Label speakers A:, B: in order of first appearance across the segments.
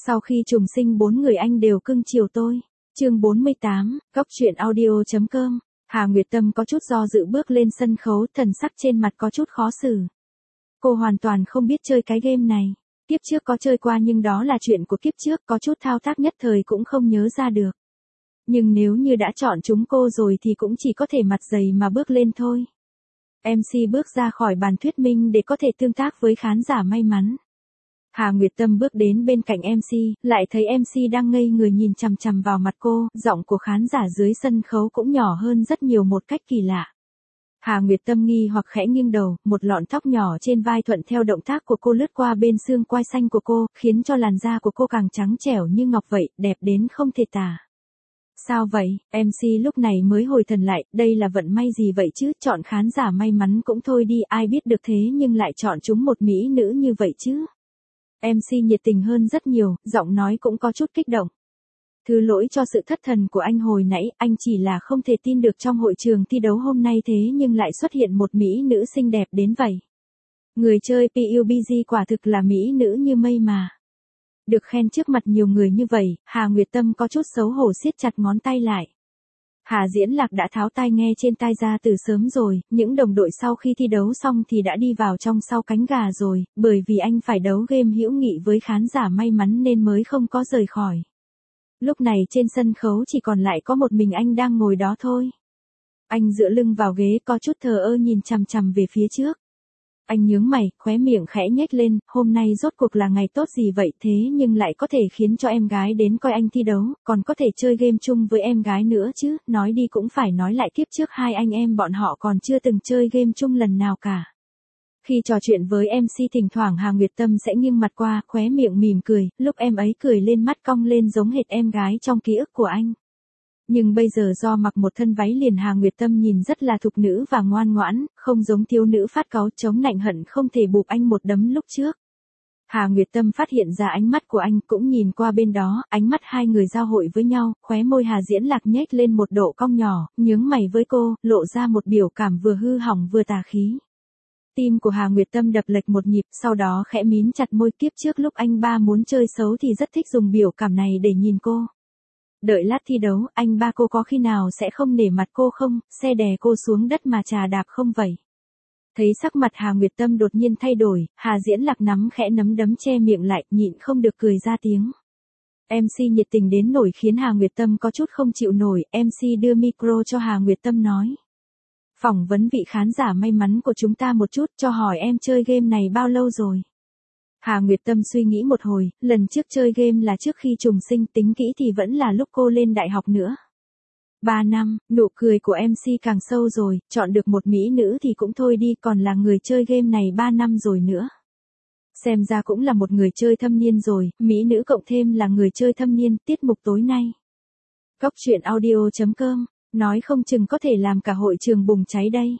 A: Sau khi trùng sinh 4 người anh đều cưng chiều tôi. Chương 48, Cóc truyện audio.com. Hà Nguyệt Tâm có chút do dự bước lên sân khấu, thần sắc trên mặt có chút khó xử. Cô hoàn toàn không biết chơi cái game này. Kiếp trước có chơi qua nhưng đó là chuyện của kiếp trước, có chút thao tác nhất thời cũng không nhớ ra được. Nhưng nếu như đã chọn chúng cô rồi thì cũng chỉ có thể mặt dày mà bước lên thôi. MC bước ra khỏi bàn thuyết minh để có thể tương tác với khán giả may mắn. Hà Nguyệt Tâm bước đến bên cạnh MC, lại thấy MC đang ngây người nhìn chằm chằm vào mặt cô, giọng của khán giả dưới sân khấu cũng nhỏ hơn rất nhiều một cách kỳ lạ. Hà Nguyệt Tâm nghi hoặc khẽ nghiêng đầu, một lọn tóc nhỏ trên vai thuận theo động tác của cô lướt qua bên xương quai xanh của cô, khiến cho làn da của cô càng trắng trẻo như ngọc vậy, đẹp đến không thể tả. Sao vậy? MC lúc này mới hồi thần lại, đây là vận may gì vậy chứ, chọn khán giả may mắn cũng thôi đi, ai biết được thế nhưng lại chọn chúng một mỹ nữ như vậy chứ. MC nhiệt tình hơn rất nhiều, giọng nói cũng có chút kích động. Thứ lỗi cho sự thất thần của anh hồi nãy, anh chỉ là không thể tin được trong hội trường thi đấu hôm nay thế nhưng lại xuất hiện một mỹ nữ xinh đẹp đến vậy. Người chơi PUBG quả thực là mỹ nữ như mây mà. Được khen trước mặt nhiều người như vậy, Hà Nguyệt Tâm có chút xấu hổ siết chặt ngón tay lại. Hà Diễn Lạc đã tháo tai nghe trên tai ra từ sớm rồi, những đồng đội sau khi thi đấu xong thì đã đi vào trong sau cánh gà rồi, bởi vì anh phải đấu game hữu nghị với khán giả may mắn nên mới không có rời khỏi. Lúc này trên sân khấu chỉ còn lại có một mình anh đang ngồi đó thôi. Anh dựa lưng vào ghế có chút thờ ơ nhìn chằm chằm về phía trước. Anh nhướng mày, khóe miệng khẽ nhếch lên, hôm nay rốt cuộc là ngày tốt gì vậy thế nhưng lại có thể khiến cho em gái đến coi anh thi đấu, còn có thể chơi game chung với em gái nữa chứ, nói đi cũng phải nói lại kiếp trước hai anh em bọn họ còn chưa từng chơi game chung lần nào cả. Khi trò chuyện với MC thỉnh thoảng Hà Nguyệt Tâm sẽ nghiêng mặt qua, khóe miệng mỉm cười, lúc em ấy cười lên mắt cong lên giống hệt em gái trong ký ức của anh. Nhưng bây giờ do mặc một thân váy liền Hà Nguyệt Tâm nhìn rất là thục nữ và ngoan ngoãn, không giống thiếu nữ phát cáu chống nạnh hận không thể bụp anh một đấm lúc trước. Hà Nguyệt Tâm phát hiện ra ánh mắt của anh cũng nhìn qua bên đó, ánh mắt hai người giao hội với nhau, khóe môi Hà Diễn Lạc nhếch lên một độ cong nhỏ, nhướng mày với cô, lộ ra một biểu cảm vừa hư hỏng vừa tà khí. Tim của Hà Nguyệt Tâm đập lệch một nhịp, sau đó khẽ mím chặt môi, kiếp trước lúc anh ba muốn chơi xấu thì rất thích dùng biểu cảm này để nhìn cô. Đợi lát thi đấu, anh ba cô có khi nào sẽ không nể mặt cô không, xe đè cô xuống đất mà chà đạp không vậy? Thấy sắc mặt Hà Nguyệt Tâm đột nhiên thay đổi, Hà Diễn Lạc nắm khẽ nắm đấm che miệng lại, nhịn không được cười ra tiếng. MC nhiệt tình đến nổi khiến Hà Nguyệt Tâm có chút không chịu nổi, MC đưa micro cho Hà Nguyệt Tâm nói. Phỏng vấn vị khán giả may mắn của chúng ta một chút, cho hỏi em chơi game này bao lâu rồi? Hà Nguyệt Tâm suy nghĩ một hồi, lần trước chơi game là trước khi trùng sinh, tính kỹ thì vẫn là lúc cô lên đại học nữa. 3 năm, nụ cười của MC càng sâu rồi, chọn được một mỹ nữ thì cũng thôi đi, còn là người chơi game này 3 năm rồi nữa. Xem ra cũng là một người chơi thâm niên rồi, mỹ nữ cộng thêm là người chơi thâm niên, tiết mục tối nay. Cóc truyện audio.com, nói không chừng có thể làm cả hội trường bùng cháy đây.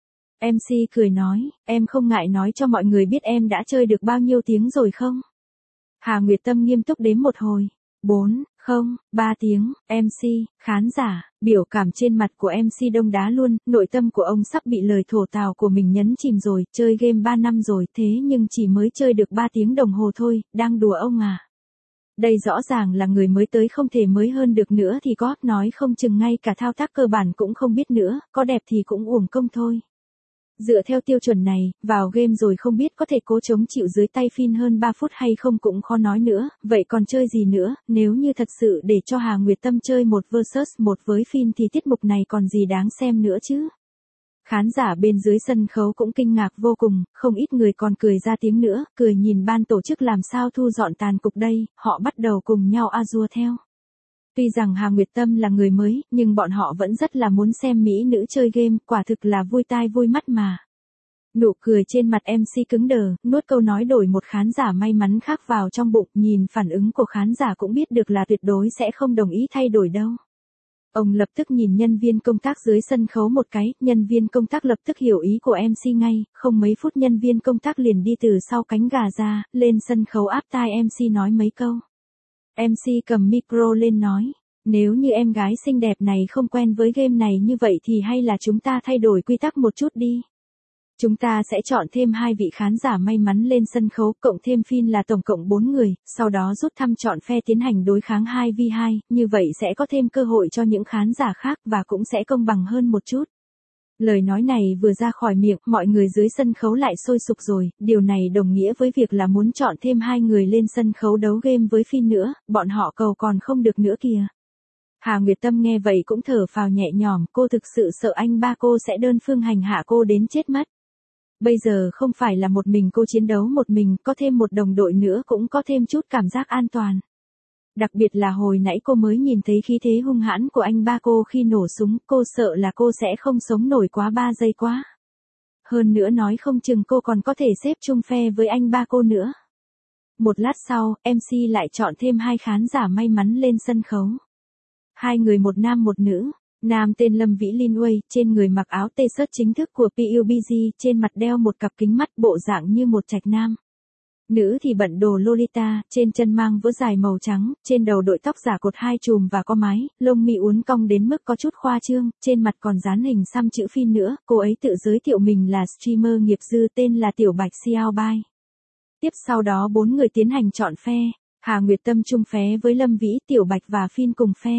A: MC cười nói, em không ngại nói cho mọi người biết em đã chơi được bao nhiêu tiếng rồi không? Hà Nguyệt Tâm nghiêm túc đếm một hồi. 4, 3 tiếng, MC, khán giả, biểu cảm trên mặt của MC đông đá luôn, nội tâm của ông sắp bị lời thổ tào của mình nhấn chìm rồi, chơi game 3 năm rồi thế nhưng chỉ mới chơi được 3 tiếng đồng hồ thôi, đang đùa ông à? Đây rõ ràng là người mới tới không thể mới hơn được nữa thì có, nói không chừng ngay cả thao tác cơ bản cũng không biết nữa, có đẹp thì cũng uổng công thôi. Dựa theo tiêu chuẩn này, vào game rồi không biết có thể cố chống chịu dưới tay Phin hơn 3 phút hay không cũng khó nói nữa, vậy còn chơi gì nữa, nếu như thật sự để cho Hà Nguyệt Tâm chơi 1 vs 1 với Phin thì tiết mục này còn gì đáng xem nữa chứ. Khán giả bên dưới sân khấu cũng kinh ngạc vô cùng, không ít người còn cười ra tiếng nữa, cười nhìn ban tổ chức làm sao thu dọn tàn cục đây, họ bắt đầu cùng nhau a dua theo. Tuy rằng Hà Nguyệt Tâm là người mới, nhưng bọn họ vẫn rất là muốn xem mỹ nữ chơi game, quả thực là vui tai vui mắt mà. Nụ cười trên mặt MC cứng đờ, nuốt câu nói đổi một khán giả may mắn khác vào trong bụng, nhìn phản ứng của khán giả cũng biết được là tuyệt đối sẽ không đồng ý thay đổi đâu. Ông lập tức nhìn nhân viên công tác dưới sân khấu một cái, nhân viên công tác lập tức hiểu ý của MC ngay, không mấy phút nhân viên công tác liền đi từ sau cánh gà ra, lên sân khấu áp tai MC nói mấy câu. MC cầm micro lên nói, nếu như em gái xinh đẹp này không quen với game này như vậy thì hay là chúng ta thay đổi quy tắc một chút đi. Chúng ta sẽ chọn thêm 2 vị khán giả may mắn lên sân khấu, cộng thêm Phin là tổng cộng 4 người, sau đó rút thăm chọn phe tiến hành đối kháng 2v2, như vậy sẽ có thêm cơ hội cho những khán giả khác và cũng sẽ công bằng hơn một chút. Lời nói này vừa ra khỏi miệng, mọi người dưới sân khấu lại sôi sục rồi, điều này đồng nghĩa với việc là muốn chọn thêm 2 người lên sân khấu đấu game với Phin nữa, bọn họ cầu còn không được nữa kìa. Hà Nguyệt Tâm nghe vậy cũng thở phào nhẹ nhõm, cô thực sự sợ anh ba cô sẽ đơn phương hành hạ cô đến chết mất. Bây giờ không phải là một mình cô chiến đấu một mình, có thêm một đồng đội nữa cũng có thêm chút cảm giác an toàn. Đặc biệt là hồi nãy cô mới nhìn thấy khí thế hung hãn của anh ba cô khi nổ súng, cô sợ là cô sẽ không sống nổi quá 3 giây quá. Hơn nữa nói không chừng cô còn có thể xếp chung phe với anh ba cô nữa. Một lát sau, MC lại chọn thêm 2 khán giả may mắn lên sân khấu. 2 người một nam một nữ. Nam tên Lâm Vĩ Linh Uy, trên người mặc áo t-shirt chính thức của PUBG, trên mặt đeo một cặp kính mắt bộ dạng như một trạch nam. Nữ thì bận đồ Lolita, trên chân mang vớ dài màu trắng, trên đầu đội tóc giả cột 2 chùm và có mái, lông mi uốn cong đến mức có chút khoa trương, trên mặt còn dán hình xăm chữ Phin nữa, cô ấy tự giới thiệu mình là streamer nghiệp dư tên là Tiểu Bạch Xiao Bai. Tiếp sau đó 4 người tiến hành chọn phe, Hà Nguyệt Tâm chung phe với Lâm Vĩ, Tiểu Bạch và Phin cùng phe.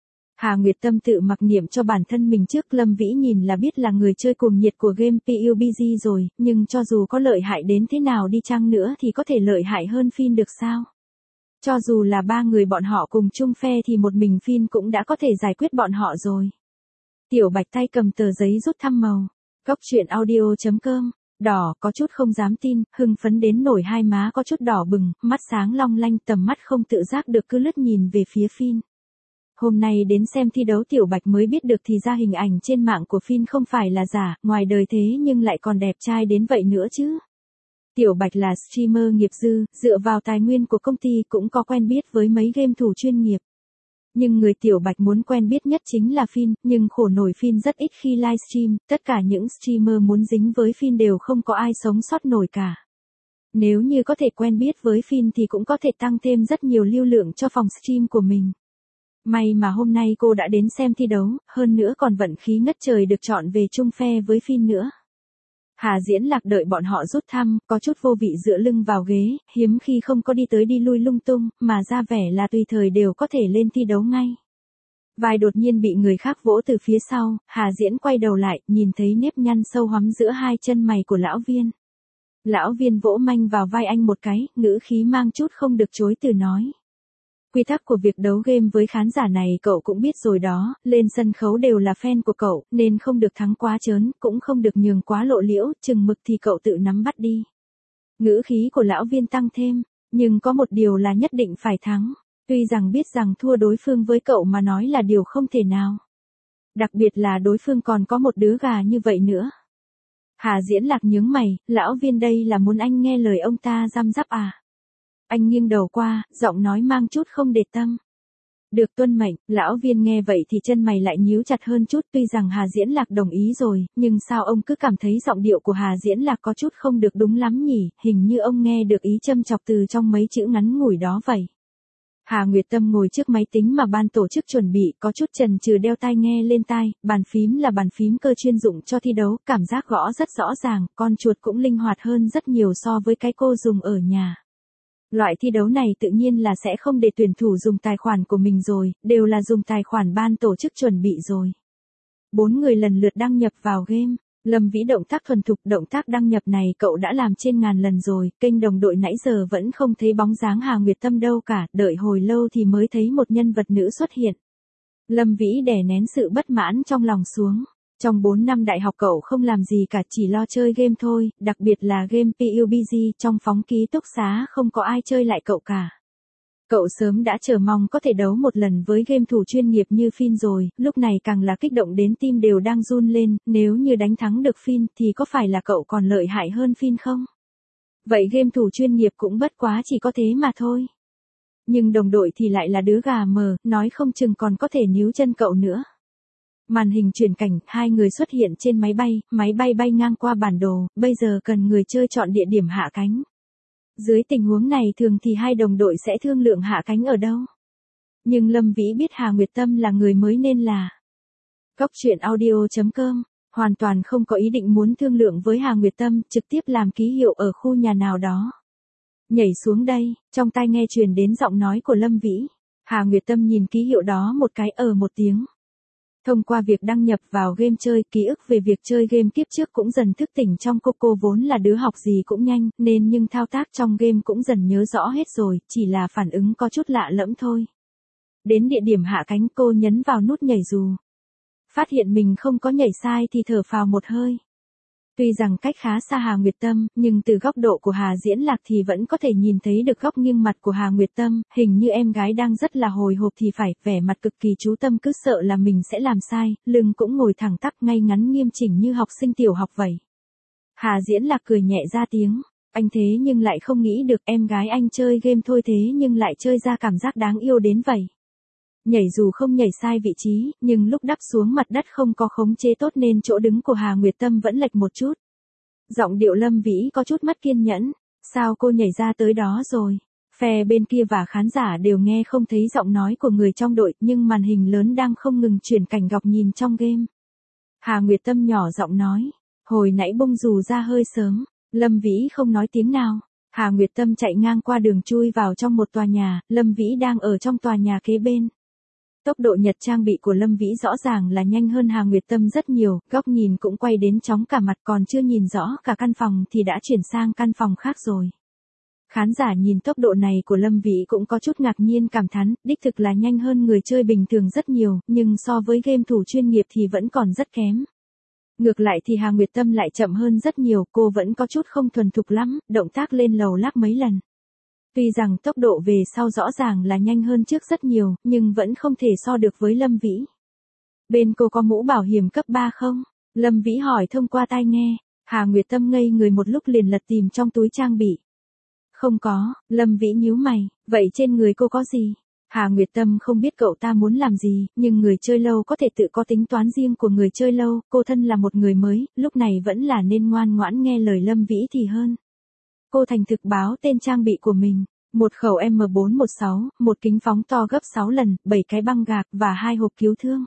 A: Hà Nguyệt Tâm tự mặc niệm cho bản thân mình trước, Lâm Vĩ nhìn là biết là người chơi cuồng nhiệt của game PUBG rồi, nhưng cho dù có lợi hại đến thế nào đi chăng nữa thì có thể lợi hại hơn Phin được sao? Cho dù là 3 người bọn họ cùng chung phe thì một mình Phin cũng đã có thể giải quyết bọn họ rồi. Tiểu Bạch tay cầm tờ giấy rút thăm màu. Góc truyện audio.com. Đỏ, có chút không dám tin, hưng phấn đến nổi hai má có chút đỏ bừng, mắt sáng long lanh, tầm mắt không tự giác được cứ lướt nhìn về phía Phin. Hôm nay đến xem thi đấu Tiểu Bạch mới biết được thì ra hình ảnh trên mạng của Phin không phải là giả, ngoài đời thế nhưng lại còn đẹp trai đến vậy nữa chứ. Tiểu Bạch là streamer nghiệp dư, dựa vào tài nguyên của công ty cũng có quen biết với mấy game thủ chuyên nghiệp. Nhưng người Tiểu Bạch muốn quen biết nhất chính là Phin, nhưng khổ nổi Phin rất ít khi livestream, tất cả những streamer muốn dính với Phin đều không có ai sống sót nổi cả. Nếu như có thể quen biết với Phin thì cũng có thể tăng thêm rất nhiều lưu lượng cho phòng stream của mình. May mà hôm nay cô đã đến xem thi đấu, hơn nữa còn vận khí ngất trời được chọn về chung phe với Phin nữa. Hà Diễn Lạc đợi bọn họ rút thăm, có chút vô vị dựa lưng vào ghế, hiếm khi không có đi tới đi lui lung tung, mà ra vẻ là tùy thời đều có thể lên thi đấu ngay. Vai đột nhiên bị người khác vỗ từ phía sau, Hà Diễn quay đầu lại, nhìn thấy nếp nhăn sâu hoắm giữa hai chân mày của lão Viên. Lão Viên vỗ manh vào vai anh một cái, ngữ khí mang chút không được chối từ nói. Quy tắc của việc đấu game với khán giả này cậu cũng biết rồi đó, lên sân khấu đều là fan của cậu, nên không được thắng quá trớn, cũng không được nhường quá lộ liễu, chừng mực thì cậu tự nắm bắt đi. Ngữ khí của lão Viên tăng thêm, nhưng có một điều là nhất định phải thắng, tuy rằng biết rằng thua đối phương với cậu mà nói là điều không thể nào. Đặc biệt là đối phương còn có một đứa gà như vậy nữa. Hà Diễn Lạc nhướng mày, lão Viên đây là muốn anh nghe lời ông ta răm rắp à? Anh nghiêng đầu qua, giọng nói mang chút không để tâm. Được tuân mệnh, lão Viên nghe vậy thì chân mày lại nhíu chặt hơn chút, tuy rằng Hà Diễn Lạc đồng ý rồi, nhưng sao ông cứ cảm thấy giọng điệu của Hà Diễn Lạc có chút không được đúng lắm nhỉ, hình như ông nghe được ý châm chọc từ trong mấy chữ ngắn ngủi đó vậy. Hà Nguyệt Tâm ngồi trước máy tính mà ban tổ chức chuẩn bị, có chút chần chừ đeo tai nghe lên tai, bàn phím là bàn phím cơ chuyên dụng cho thi đấu, cảm giác gõ rất rõ ràng, con chuột cũng linh hoạt hơn rất nhiều so với cái cô dùng ở nhà. Loại thi đấu này tự nhiên là sẽ không để tuyển thủ dùng tài khoản của mình rồi, đều là dùng tài khoản ban tổ chức chuẩn bị rồi. 4 người lần lượt đăng nhập vào game. Lâm Vĩ động tác thuần thục, động tác đăng nhập này cậu đã làm trên ngàn lần rồi, kênh đồng đội nãy giờ vẫn không thấy bóng dáng Hà Nguyệt Tâm đâu cả, đợi hồi lâu thì mới thấy một nhân vật nữ xuất hiện. Lâm Vĩ đè nén sự bất mãn trong lòng xuống. Trong 4 năm đại học cậu không làm gì cả, chỉ lo chơi game thôi, đặc biệt là game PUBG, trong phóng ký túc xá không có ai chơi lại cậu cả. Cậu sớm đã chờ mong có thể đấu một lần với game thủ chuyên nghiệp như Phin rồi, lúc này càng là kích động đến tim đều đang run lên, nếu như đánh thắng được Phin thì có phải là cậu còn lợi hại hơn Phin không? Vậy game thủ chuyên nghiệp cũng bất quá chỉ có thế mà thôi. Nhưng đồng đội thì lại là đứa gà mờ, nói không chừng còn có thể níu chân cậu nữa. Màn hình chuyển cảnh, 2 người xuất hiện trên máy bay bay ngang qua bản đồ, bây giờ cần người chơi chọn địa điểm hạ cánh. Dưới tình huống này thường thì 2 đồng đội sẽ thương lượng hạ cánh ở đâu. Nhưng Lâm Vĩ biết Hà Nguyệt Tâm là người mới nên là. Góc truyện audio.com Hoàn toàn không có ý định muốn thương lượng với Hà Nguyệt Tâm, trực tiếp làm ký hiệu ở khu nhà nào đó. Nhảy xuống đây, trong tai nghe truyền đến giọng nói của Lâm Vĩ. Hà Nguyệt Tâm nhìn ký hiệu đó một cái một tiếng. Thông qua việc đăng nhập vào game chơi, ký ức về việc chơi game kiếp trước cũng dần thức tỉnh trong cô vốn là đứa học gì cũng nhanh, nên nhưng thao tác trong game cũng dần nhớ rõ hết rồi, chỉ là phản ứng có chút lạ lẫm thôi. Đến địa điểm hạ cánh cô nhấn vào nút nhảy dù. Phát hiện mình không có nhảy sai thì thở phào một hơi. Tuy rằng cách khá xa Hà Nguyệt Tâm, nhưng từ góc độ của Hà Diễn Lạc thì vẫn có thể nhìn thấy được góc nghiêng mặt của Hà Nguyệt Tâm, hình như em gái đang rất là hồi hộp thì phải, vẻ mặt cực kỳ chú tâm cứ sợ là mình sẽ làm sai, lưng cũng ngồi thẳng tắp ngay ngắn nghiêm chỉnh như học sinh tiểu học vậy. Hà Diễn Lạc cười nhẹ ra tiếng, anh thế nhưng lại không nghĩ được em gái anh chơi game thôi thế nhưng lại chơi ra cảm giác đáng yêu đến vậy. Nhảy dù không nhảy sai vị trí, nhưng lúc đắp xuống mặt đất không có khống chế tốt nên chỗ đứng của Hà Nguyệt Tâm vẫn lệch một chút. Giọng điệu Lâm Vĩ có chút mất kiên nhẫn, sao cô nhảy ra tới đó rồi? Phe bên kia và khán giả đều nghe không thấy giọng nói của người trong đội, nhưng màn hình lớn đang không ngừng chuyển cảnh góc nhìn trong game. Hà Nguyệt Tâm nhỏ giọng nói, hồi nãy bung dù ra hơi sớm. Lâm Vĩ không nói tiếng nào. Hà Nguyệt Tâm chạy ngang qua đường chui vào trong một tòa nhà, Lâm Vĩ đang ở trong tòa nhà kế bên. Tốc độ nhặt trang bị của Lâm Vĩ rõ ràng là nhanh hơn Hà Nguyệt Tâm rất nhiều, góc nhìn cũng quay đến chóng cả mặt, còn chưa nhìn rõ cả căn phòng thì đã chuyển sang căn phòng khác rồi. Khán giả nhìn tốc độ này của Lâm Vĩ cũng có chút ngạc nhiên cảm thán, đích thực là nhanh hơn người chơi bình thường rất nhiều, nhưng so với game thủ chuyên nghiệp thì vẫn còn rất kém. Ngược lại thì Hà Nguyệt Tâm lại chậm hơn rất nhiều, cô vẫn có chút không thuần thục lắm, động tác lên lầu lắc mấy lần. Tuy rằng tốc độ về sau rõ ràng là nhanh hơn trước rất nhiều, nhưng vẫn không thể so được với Lâm Vĩ. Bên cô có mũ bảo hiểm cấp 3 không? Lâm Vĩ hỏi thông qua tai nghe. Hà Nguyệt Tâm ngây người một lúc liền lật tìm trong túi trang bị. Không có, Lâm Vĩ nhíu mày, vậy trên người cô có gì? Hà Nguyệt Tâm không biết cậu ta muốn làm gì, nhưng người chơi lâu có thể tự có tính toán riêng của người chơi lâu, cô thân là một người mới, lúc này vẫn là nên ngoan ngoãn nghe lời Lâm Vĩ thì hơn. Cô thành thực báo tên trang bị của mình, một khẩu M416, một kính phóng to gấp 6 lần, 7 cái băng gạc và 2 hộp cứu thương.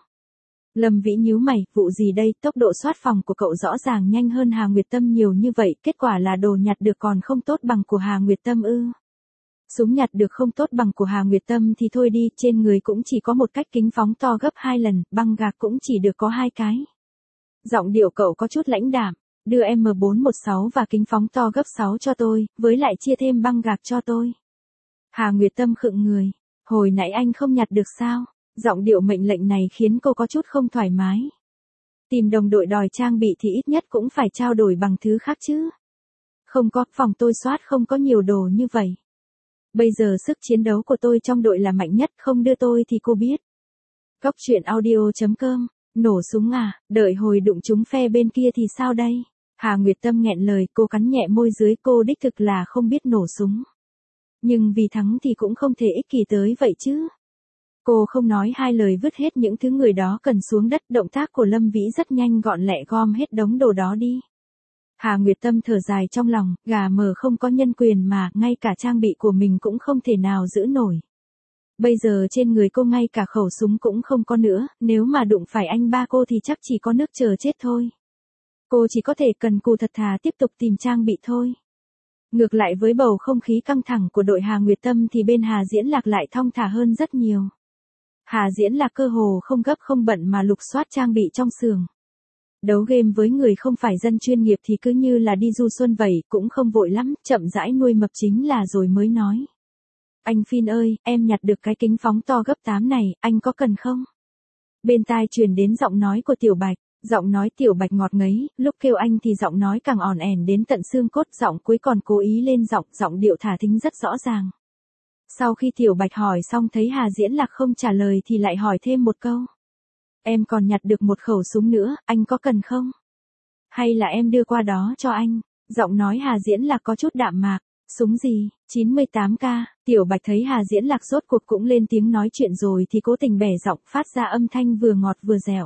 A: Lâm Vĩ nhíu mày, vụ gì đây, tốc độ soát phòng của cậu rõ ràng nhanh hơn Hà Nguyệt Tâm nhiều như vậy, kết quả là đồ nhặt được còn không tốt bằng của Hà Nguyệt Tâm ư? Súng nhặt được không tốt bằng của Hà Nguyệt Tâm thì thôi đi, trên người cũng chỉ có một cách kính phóng to gấp 2 lần, băng gạc cũng chỉ được có 2 cái. Giọng điệu cậu có chút lãnh đạm, đưa M416 và kính phóng to gấp 6 cho tôi, với lại chia thêm băng gạc cho tôi. Hà Nguyệt Tâm khựng người, hồi nãy anh không nhặt được sao? Giọng điệu mệnh lệnh này khiến cô có chút không thoải mái. Tìm đồng đội đòi trang bị thì ít nhất cũng phải trao đổi bằng thứ khác chứ. Không có, phòng tôi soát không có nhiều đồ như vậy. Bây giờ sức chiến đấu của tôi trong đội là mạnh nhất, không đưa tôi thì cô biết. Cóc truyện audio.com, nổ súng à, đợi hồi đụng trúng phe bên kia thì sao đây? Hà Nguyệt Tâm nghẹn lời, cô cắn nhẹ môi dưới, cô đích thực là không biết nổ súng. Nhưng vì thắng thì cũng không thể ích kỷ tới vậy chứ. Cô không nói hai lời vứt hết những thứ người đó cần xuống đất, động tác của Lâm Vĩ rất nhanh gọn lẹ gom hết đống đồ đó đi. Hà Nguyệt Tâm thở dài trong lòng, gà mờ không có nhân quyền mà, ngay cả trang bị của mình cũng không thể nào giữ nổi. Bây giờ trên người cô ngay cả khẩu súng cũng không có nữa, nếu mà đụng phải anh ba cô thì chắc chỉ có nước chờ chết thôi. Cô chỉ có thể cần cù thật thà tiếp tục tìm trang bị thôi. Ngược lại với bầu không khí căng thẳng của đội Hà Nguyệt Tâm thì bên Hà Diễn Lạc lại thong thả hơn rất nhiều. Hà Diễn Lạc cơ hồ không gấp không bận mà lục soát trang bị trong xưởng. Đấu game với người không phải dân chuyên nghiệp thì cứ như là đi du xuân vậy, cũng không vội lắm, chậm rãi nuôi mập chính là rồi mới nói. Anh Phin ơi, em nhặt được cái kính phóng to gấp 8 này, anh có cần không? Bên tai truyền đến giọng nói của Tiểu Bạch, giọng nói Tiểu Bạch ngọt ngấy, lúc kêu anh thì giọng nói càng ỏn ẻn đến tận xương cốt, giọng cuối còn cố ý lên giọng điệu thả thính rất rõ ràng. Sau khi Tiểu Bạch hỏi xong thấy Hà Diễn Lạc không trả lời thì lại hỏi thêm một câu. Em còn nhặt được một khẩu súng nữa, anh có cần không? Hay là em đưa qua đó cho anh? Giọng nói Hà Diễn Lạc có chút đạm mạc. Súng gì? 98k. Tiểu Bạch thấy Hà Diễn Lạc rốt cuộc cũng lên tiếng nói chuyện rồi thì cố tình bẻ giọng, phát ra âm thanh vừa ngọt vừa dẻo.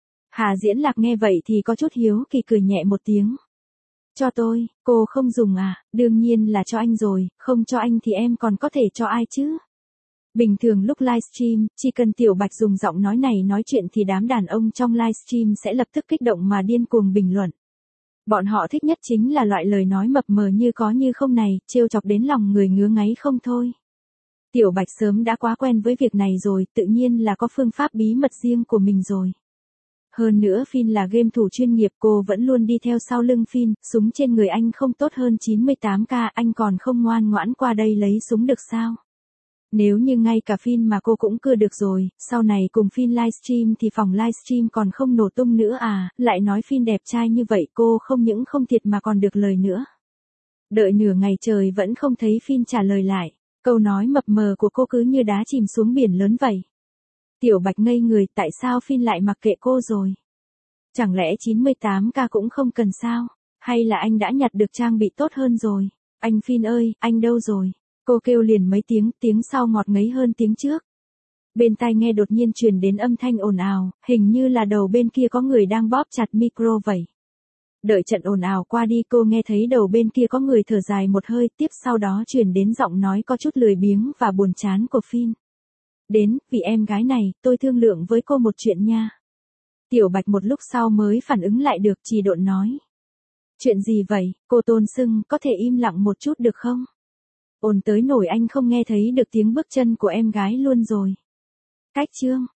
A: Hà Diễn Lạc nghe vậy thì có chút hiếu kỳ cười nhẹ một tiếng. Cho tôi, cô không dùng à? Đương nhiên là cho anh rồi, không cho anh thì em còn có thể cho ai chứ? Bình thường lúc livestream, chỉ cần Tiểu Bạch dùng giọng nói này nói chuyện thì đám đàn ông trong livestream sẽ lập tức kích động mà điên cuồng bình luận. Bọn họ thích nhất chính là loại lời nói mập mờ như có như không này, trêu chọc đến lòng người ngứa ngáy không thôi. Tiểu Bạch sớm đã quá quen với việc này rồi, tự nhiên là có phương pháp bí mật riêng của mình rồi. Hơn nữa Phin là game thủ chuyên nghiệp, cô vẫn luôn đi theo sau lưng Phin, súng trên người anh không tốt hơn 98k, anh còn không ngoan ngoãn qua đây lấy súng được sao? Nếu như ngay cả Phin mà cô cũng cưa được rồi, sau này cùng Phin livestream thì phòng livestream còn không nổ tung nữa à, lại nói Phin đẹp trai như vậy cô không những không thiệt mà còn được lời nữa. Đợi nửa ngày trời vẫn không thấy Phin trả lời lại, câu nói mập mờ của cô cứ như đá chìm xuống biển lớn vậy. Tiểu Bạch ngây người, tại sao Phin lại mặc kệ cô rồi? Chẳng lẽ 98k cũng không cần sao? Hay là anh đã nhặt được trang bị tốt hơn rồi? Anh Phin ơi, anh đâu rồi? Cô kêu liền mấy tiếng sau ngọt ngấy hơn tiếng trước. Bên tai nghe đột nhiên truyền đến âm thanh ồn ào, hình như là đầu bên kia có người đang bóp chặt micro vậy. Đợi trận ồn ào qua đi cô nghe thấy đầu bên kia có người thở dài một hơi, tiếp sau đó truyền đến giọng nói có chút lười biếng và buồn chán của Phin. Đến, vì em gái này, tôi thương lượng với cô một chuyện nha. Tiểu Bạch một lúc sau mới phản ứng lại được, trì độn nói. Chuyện gì vậy, cô tôn sưng, có thể im lặng một chút được không? Ồn tới nổi anh không nghe thấy được tiếng bước chân của em gái luôn rồi. Cách chương.